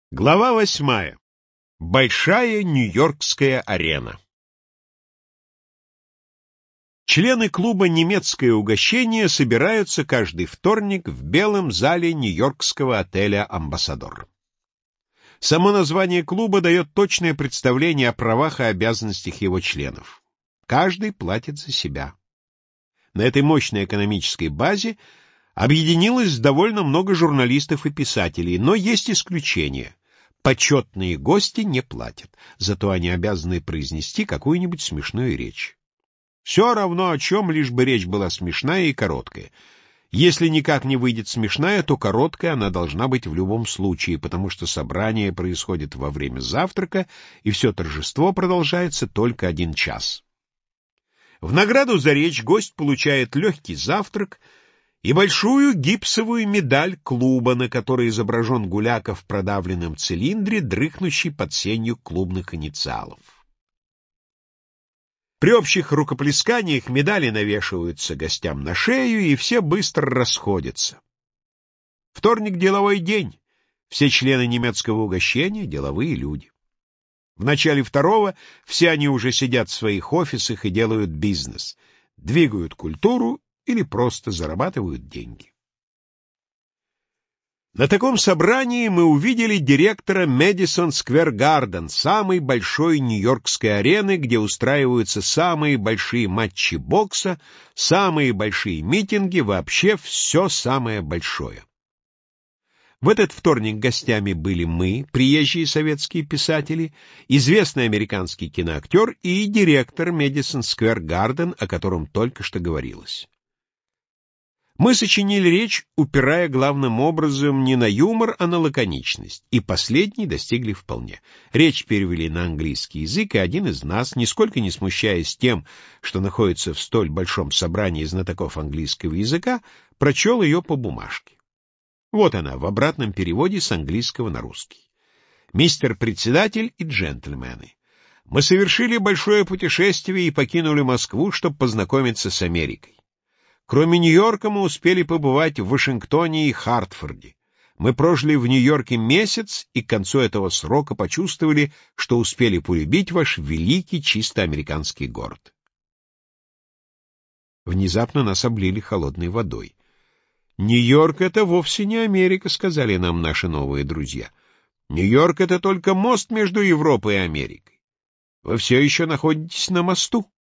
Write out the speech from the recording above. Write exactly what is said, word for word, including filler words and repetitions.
Глава восьмая. Большая Нью-Йоркская арена. Члены клуба «Немецкое угощение» собираются каждый вторник в белом зале нью-йоркского отеля «Амбассадор». Само название клуба дает точное представление о правах и обязанностях его членов. Каждый платит за себя. На этой мощной экономической базе объединилось довольно много журналистов и писателей, но есть исключения. Почетные гости не платят, зато они обязаны произнести какую-нибудь смешную речь. Все равно о чем, лишь бы речь была смешная и короткая. Если никак не выйдет смешная, то короткая она должна быть в любом случае, потому что собрание происходит во время завтрака, и все торжество продолжается только один час. В награду за речь гость получает легкий завтрак и большую гипсовую медаль клуба, на которой изображен гуляка в продавленном цилиндре, дрыхнущий под сенью клубных инициалов. При общих рукоплесканиях медали навешиваются гостям на шею, и все быстро расходятся. Вторник — деловой день. Все члены немецкого угощения — деловые люди. В начале второго все они уже сидят в своих офисах и делают бизнес, двигают культуру или просто зарабатывают деньги. На таком собрании мы увидели директора Мэдисон Сквер Гарден, самой большой нью-йоркской арены, где устраиваются самые большие матчи бокса, самые большие митинги, вообще все самое большое. В этот вторник гостями были мы, приезжие советские писатели, известный американский киноактер и директор Мэдисон Сквер Гарден, о котором только что говорилось. Мы сочинили речь, упирая главным образом не на юмор, а на лаконичность, и последний достигли вполне. Речь перевели на английский язык, и один из нас, нисколько не смущаясь тем, что находится в столь большом собрании знатоков английского языка, прочел ее по бумажке. Вот она, в обратном переводе с английского на русский. «Мистер председатель и джентльмены, мы совершили большое путешествие и покинули Москву, чтобы познакомиться с Америкой. Кроме Нью-Йорка мы успели побывать в Вашингтоне и Хартфорде. Мы прожили в Нью-Йорке месяц и к концу этого срока почувствовали, что успели полюбить ваш великий чисто американский город». Внезапно нас облили холодной водой. «Нью-Йорк — это вовсе не Америка», — сказали нам наши новые друзья. «Нью-Йорк — это только мост между Европой и Америкой. Вы все еще находитесь на мосту».